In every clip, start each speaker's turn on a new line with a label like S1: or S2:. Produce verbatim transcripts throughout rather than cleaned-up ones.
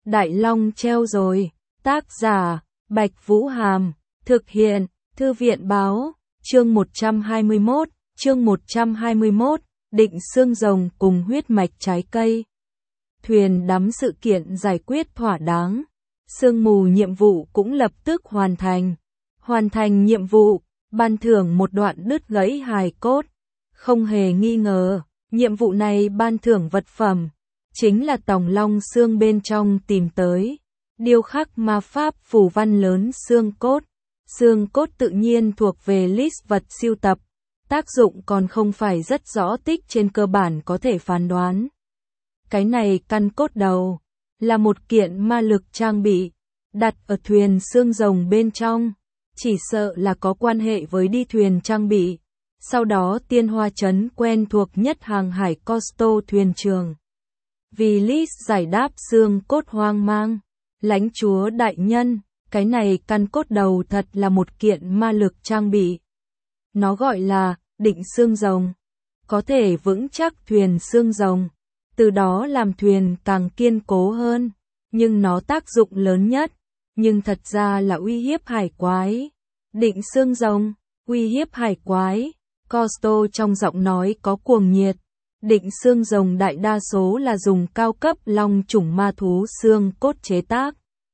S1: Đại Long treo rồi. Tác giả, Bạch Vũ Hàm. Thực hiện, Thư viện báo. Chương một trăm hai mươi mốt, chương một trăm hai mươi mốt, định xương rồng cùng huyết mạch trái cây. Thuyền đắm sự kiện giải quyết thỏa đáng. Sương mù nhiệm vụ cũng lập tức hoàn thành. Hoàn thành nhiệm vụ, ban thưởng một đoạn đứt gãy hài cốt. Không hề nghi ngờ, nhiệm vụ này ban thưởng vật phẩm, chính là tòng long xương bên trong tìm tới. Điêu khắc ma pháp phù văn lớn xương cốt. Xương cốt tự nhiên thuộc về list vật sưu tập. Tác dụng còn không phải rất rõ, tích trên cơ bản có thể phán đoán. Cái này căn cốt đầu, là một kiện ma lực trang bị, đặt ở thuyền xương rồng bên trong. Chỉ sợ là có quan hệ với đi thuyền trang bị. Sau đó Tiên Hoa Trấn quen thuộc nhất hàng hải Costo thuyền trường. Vì list giải đáp xương cốt hoang mang. Lãnh chúa đại nhân, cái này căn cốt đầu thật là một kiện ma lực trang bị. Nó gọi là định xương rồng. Có thể vững chắc thuyền xương rồng. Từ đó làm thuyền càng kiên cố hơn. Nhưng nó tác dụng lớn nhất. Nhưng thật ra là uy hiếp hải quái. Định xương rồng, uy hiếp hải quái. Costo trong giọng nói có cuồng nhiệt. Định xương rồng đại đa số là dùng cao cấp long chủng ma thú xương cốt chế tác.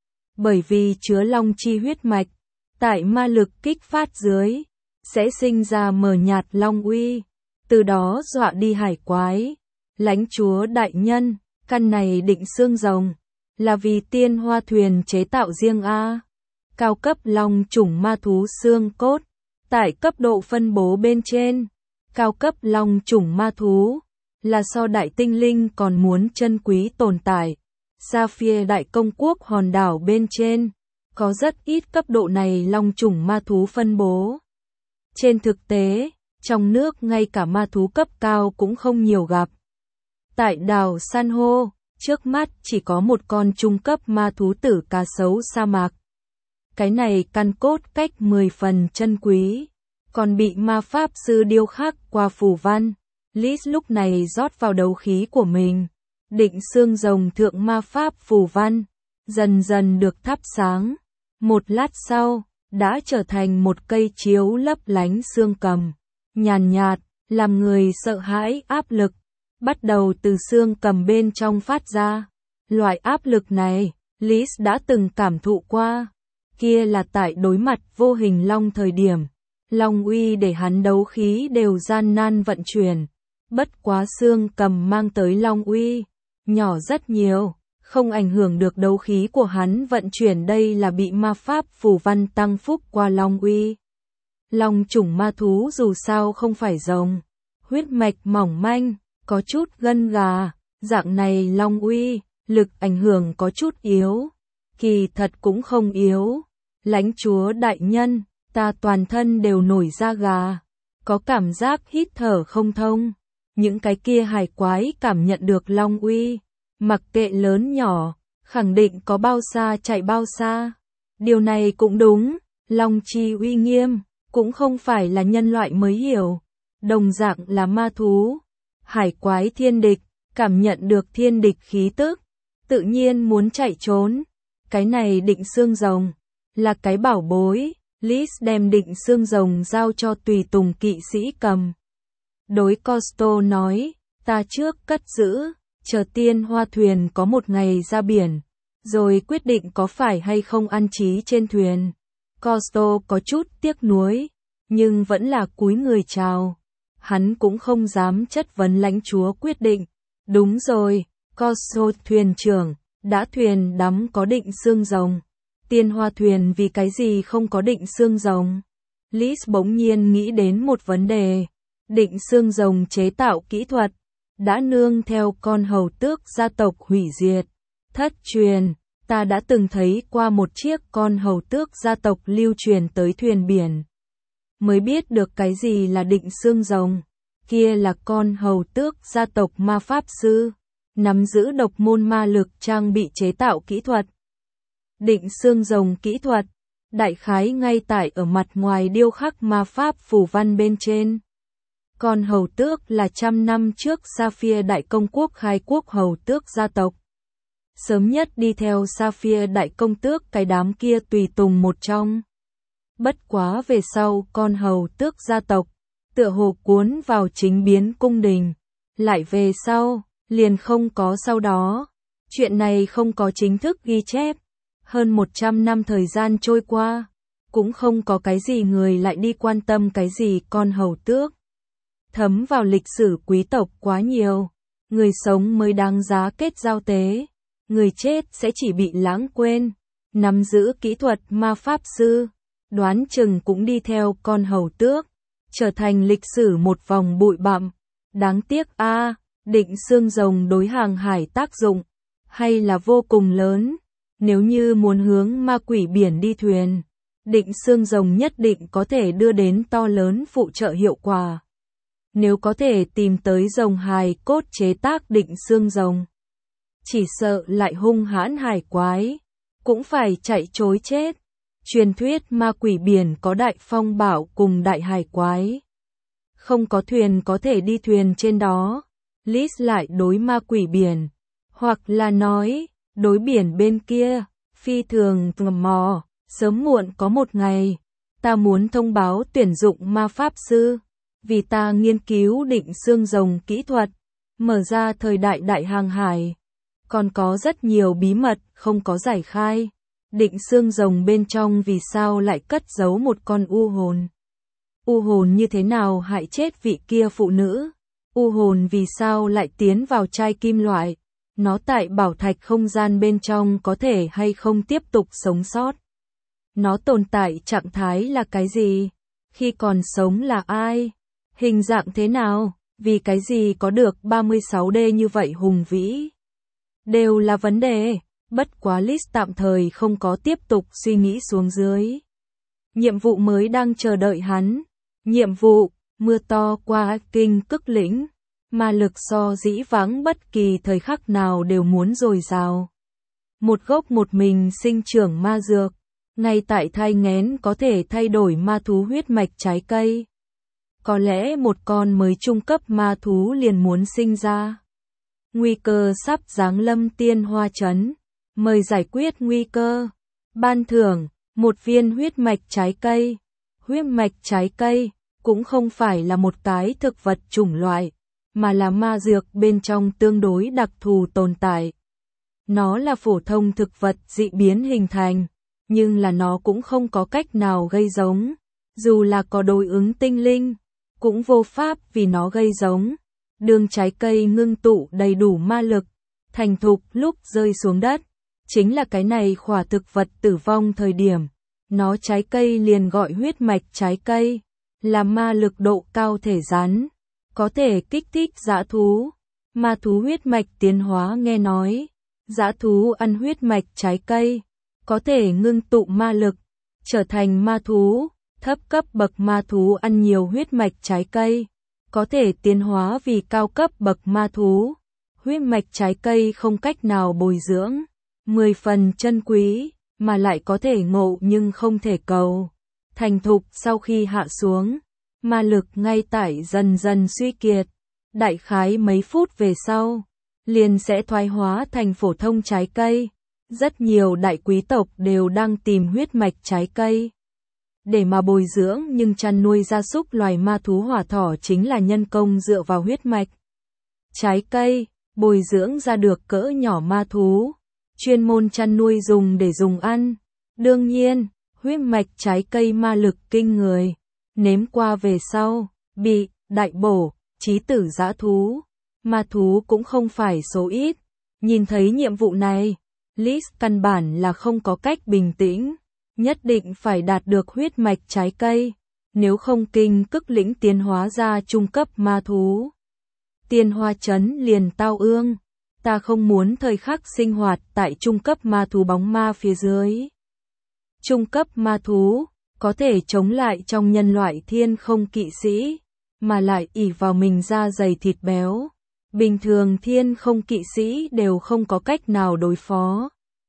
S1: Bởi vì chứa long chi huyết mạch, tại ma lực kích phát dưới, sẽ sinh ra mờ nhạt long uy, từ đó dọa đi hải quái. Lãnh chúa đại nhân, căn này định xương rồng, là vì Tiên Hoa thuyền chế tạo riêng a. Cao cấp long chủng ma thú xương cốt, tại cấp độ phân bố bên trên, cao cấp long chủng ma thú, là so đại tinh linh còn muốn chân quý tồn tại. Sapphire đại công quốc hòn đảo bên trên, có rất ít cấp độ này long chủng ma thú phân bố. Trên thực tế, trong nước ngay cả ma thú cấp cao cũng không nhiều gặp. Tại đảo San hô, trước mắt chỉ có một con trung cấp ma thú tử cá sấu sa mạc. Cái này căn cốt cách mười phần chân quý, còn bị ma pháp sư điêu khắc qua phù văn. Liz lúc này rót vào đấu khí của mình. Định xương rồng thượng ma pháp phù văn, dần dần được thắp sáng. Một lát sau, đã trở thành một cây chiếu lấp lánh xương cầm. Nhàn nhạt, làm người sợ hãi áp lực, bắt đầu từ xương cầm bên trong phát ra. Loại áp lực này, Liz đã từng cảm thụ qua. Kia là tại đối mặt vô hình long thời điểm. Long uy để hắn đấu khí đều gian nan vận chuyển. Bất quá xương cầm mang tới long uy, nhỏ rất nhiều, không ảnh hưởng được đấu khí của hắn vận chuyển, đây là bị ma pháp phù văn tăng phúc qua long uy. Long chủng ma thú dù sao không phải rồng, huyết mạch mỏng manh, có chút gân gà, dạng này long uy, lực ảnh hưởng có chút yếu, kỳ thật cũng không yếu. Lãnh chúa đại nhân, ta toàn thân đều nổi da gà, có cảm giác hít thở không thông. Những cái kia hải quái cảm nhận được long uy, mặc kệ lớn nhỏ, khẳng định có bao xa chạy bao xa. Điều này cũng đúng, long chi uy nghiêm, cũng không phải là nhân loại mới hiểu. Đồng dạng là ma thú, hải quái thiên địch, cảm nhận được thiên địch khí tức, tự nhiên muốn chạy trốn. Cái này định xương rồng, là cái bảo bối. Liz đem định xương rồng giao cho tùy tùng kỵ sĩ cầm. Đối Costo nói, ta trước cất giữ, chờ Tiên Hoa thuyền có một ngày ra biển, rồi quyết định có phải hay không ăn trí trên thuyền. Costo có chút tiếc nuối, nhưng vẫn là cúi người chào. Hắn cũng không dám chất vấn lãnh chúa quyết định. Đúng rồi, Costo thuyền trưởng, đã thuyền đắm có định xương rồng. Tiên Hoa thuyền vì cái gì không có định xương rồng? Liz bỗng nhiên nghĩ đến một vấn đề. Định xương rồng chế tạo kỹ thuật, đã nương theo con hầu tước gia tộc hủy diệt. Thất truyền, ta đã từng thấy qua một chiếc con hầu tước gia tộc lưu truyền tới thuyền biển. Mới biết được cái gì là định xương rồng. Kia là con hầu tước gia tộc ma pháp sư, nắm giữ độc môn ma lực trang bị chế tạo kỹ thuật. Định xương rồng kỹ thuật, đại khái ngay tại ở mặt ngoài điêu khắc ma pháp phù văn bên trên. Con hầu tước là trăm năm trước Sapphire đại công quốc khai quốc hầu tước gia tộc. sớm nhất đi theo Sapphire đại công tước cái đám kia tùy tùng một trong. Bất quá về sau con hầu tước gia tộc, tựa hồ cuốn vào chính biến cung đình, lại về sau, liền không có sau đó. Chuyện này không có chính thức ghi chép, hơn một trăm năm thời gian trôi qua, cũng không có cái gì người lại đi quan tâm cái gì con hầu tước. Thấm vào lịch sử quý tộc quá nhiều, người sống mới đáng giá kết giao tế, người chết sẽ chỉ bị lãng quên. Nắm giữ kỹ thuật ma pháp sư, đoán chừng cũng đi theo con hầu tước, trở thành lịch sử một vòng bụi bặm. Đáng tiếc a, à, định xương rồng đối hàng hải tác dụng, hay là vô cùng lớn. Nếu như muốn hướng ma quỷ biển đi thuyền, định xương rồng nhất định có thể đưa đến to lớn phụ trợ hiệu quả. Nếu có thể tìm tới rồng hài cốt chế tác định xương rồng, chỉ sợ lại hung hãn hải quái, cũng phải chạy trối chết. Truyền thuyết ma quỷ biển có đại phong bạo cùng đại hải quái. Không có thuyền có thể đi thuyền trên đó. Liz lại đối ma quỷ biển, hoặc là nói, đối biển bên kia, phi thường tò mò, sớm muộn có một ngày, ta muốn thông báo tuyển dụng ma pháp sư, vì ta nghiên cứu định xương rồng kỹ thuật, mở ra thời đại đại hàng hải. Còn có rất nhiều bí mật không có giải khai. Định xương rồng bên trong vì sao lại cất giấu một con u hồn? U hồn như thế nào hại chết vị kia phụ nữ? U hồn vì sao lại tiến vào chai kim loại? Nó tại bảo thạch không gian bên trong có thể hay không tiếp tục sống sót? Nó tồn tại trạng thái là cái gì? Khi còn sống là ai? Hình dạng thế nào? Vì cái gì có được ba mươi sáu D như vậy hùng vĩ? Đều là vấn đề. Bất quá Liz tạm thời không có tiếp tục suy nghĩ xuống dưới. Nhiệm vụ mới đang chờ đợi hắn. Nhiệm vụ, mưa to qua kinh cức lĩnh. Ma lực so dĩ vãng bất kỳ thời khắc nào đều muốn dồi dào. Một gốc một mình sinh trưởng ma dược. Ngay tại thai nghén có thể thay đổi ma thú huyết mạch trái cây. Có lẽ một con mới trung cấp ma thú liền muốn sinh ra. Nguy cơ sắp giáng lâm tiên hoa trấn. Mời giải quyết nguy cơ. Ban thưởng, một viên huyết mạch trái cây. Huyết mạch trái cây, cũng không phải là một cái thực vật chủng loại, mà là ma dược bên trong tương đối đặc thù tồn tại. Nó là phổ thông thực vật dị biến hình thành, nhưng là nó cũng không có cách nào gây giống. Dù là có đối ứng tinh linh, cũng vô pháp vì nó gây giống. Đường trái cây ngưng tụ đầy đủ ma lực, thành thục lúc rơi xuống đất. Chính là cái này khỏa thực vật tử vong thời điểm, nó trái cây liền gọi huyết mạch trái cây, là ma lực độ cao thể rắn, có thể kích thích dã thú. Ma thú huyết mạch tiến hóa nghe nói, dã thú ăn huyết mạch trái cây, có thể ngưng tụ ma lực, trở thành ma thú. Thấp cấp bậc ma thú ăn nhiều huyết mạch trái cây, có thể tiến hóa vì cao cấp bậc ma thú. Huyết mạch trái cây không cách nào bồi dưỡng, mười phần chân quý, mà lại có thể ngộ nhưng không thể cầu. Thành thục sau khi hạ xuống, ma lực ngay tại dần dần suy kiệt, đại khái mấy phút về sau, liền sẽ thoái hóa thành phổ thông trái cây. Rất nhiều đại quý tộc đều đang tìm huyết mạch trái cây để mà bồi dưỡng, nhưng chăn nuôi gia súc loài ma thú hỏa thỏ chính là nhân công dựa vào huyết mạch trái cây, bồi dưỡng ra được cỡ nhỏ ma thú, chuyên môn chăn nuôi dùng để dùng ăn. Đương nhiên, huyết mạch trái cây ma lực kinh người, nếm qua về sau, bị đại bổ, chí tử dã thú, ma thú cũng không phải số ít. Nhìn thấy nhiệm vụ này, Liz căn bản là không có cách bình tĩnh, nhất định phải đạt được huyết mạch trái cây, nếu không kinh cức lĩnh tiến hóa ra trung cấp ma thú. Tiên hoa trấn liền tao ương, ta không muốn thời khắc sinh hoạt tại trung cấp ma thú bóng ma phía dưới. Trung cấp ma thú, có thể chống lại trong nhân loại thiên không kỵ sĩ, mà lại ỷ vào mình da dày thịt béo. Bình thường thiên không kỵ sĩ đều không có cách nào đối phó.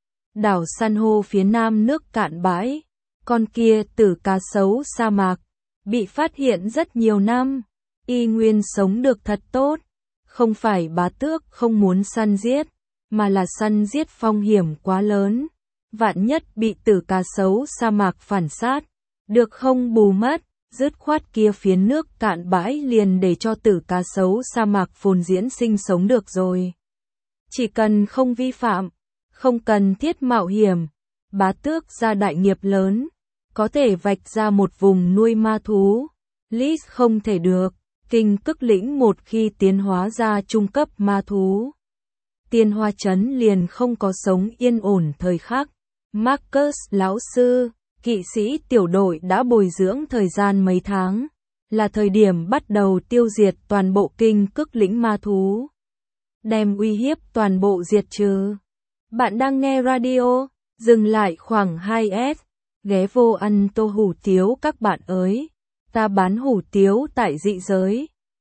S1: Đảo san hô phía nam nước cạn bãi, con kia tử cá sấu sa mạc, bị phát hiện rất nhiều năm, y nguyên sống được thật tốt. Không phải bá tước không muốn săn giết, mà là săn giết phong hiểm quá lớn. Vạn nhất bị tử cá sấu sa mạc phản sát, được không bù mất, dứt khoát kia phiến nước cạn bãi liền để cho tử cá sấu sa mạc phồn diễn sinh sống được rồi. Chỉ cần không vi phạm, không cần thiết mạo hiểm, Bá Tước ra đại nghiệp lớn, có thể vạch ra một vùng nuôi ma thú. Lis không thể được, Kinh Cức Lĩnh một khi tiến hóa ra trung cấp ma thú, Tiên Hoa Trấn liền không có sống yên ổn thời khắc. Marcus lão sư, kỵ sĩ tiểu đội đã bồi dưỡng thời gian mấy tháng, là thời điểm bắt đầu tiêu diệt toàn bộ Kinh Cức Lĩnh ma thú, đem uy hiếp toàn bộ diệt trừ. Bạn đang nghe radio, dừng lại khoảng hai s, ghé vô ăn tô hủ tiếu các bạn ơi, ta bán hủ tiếu tại dị giới.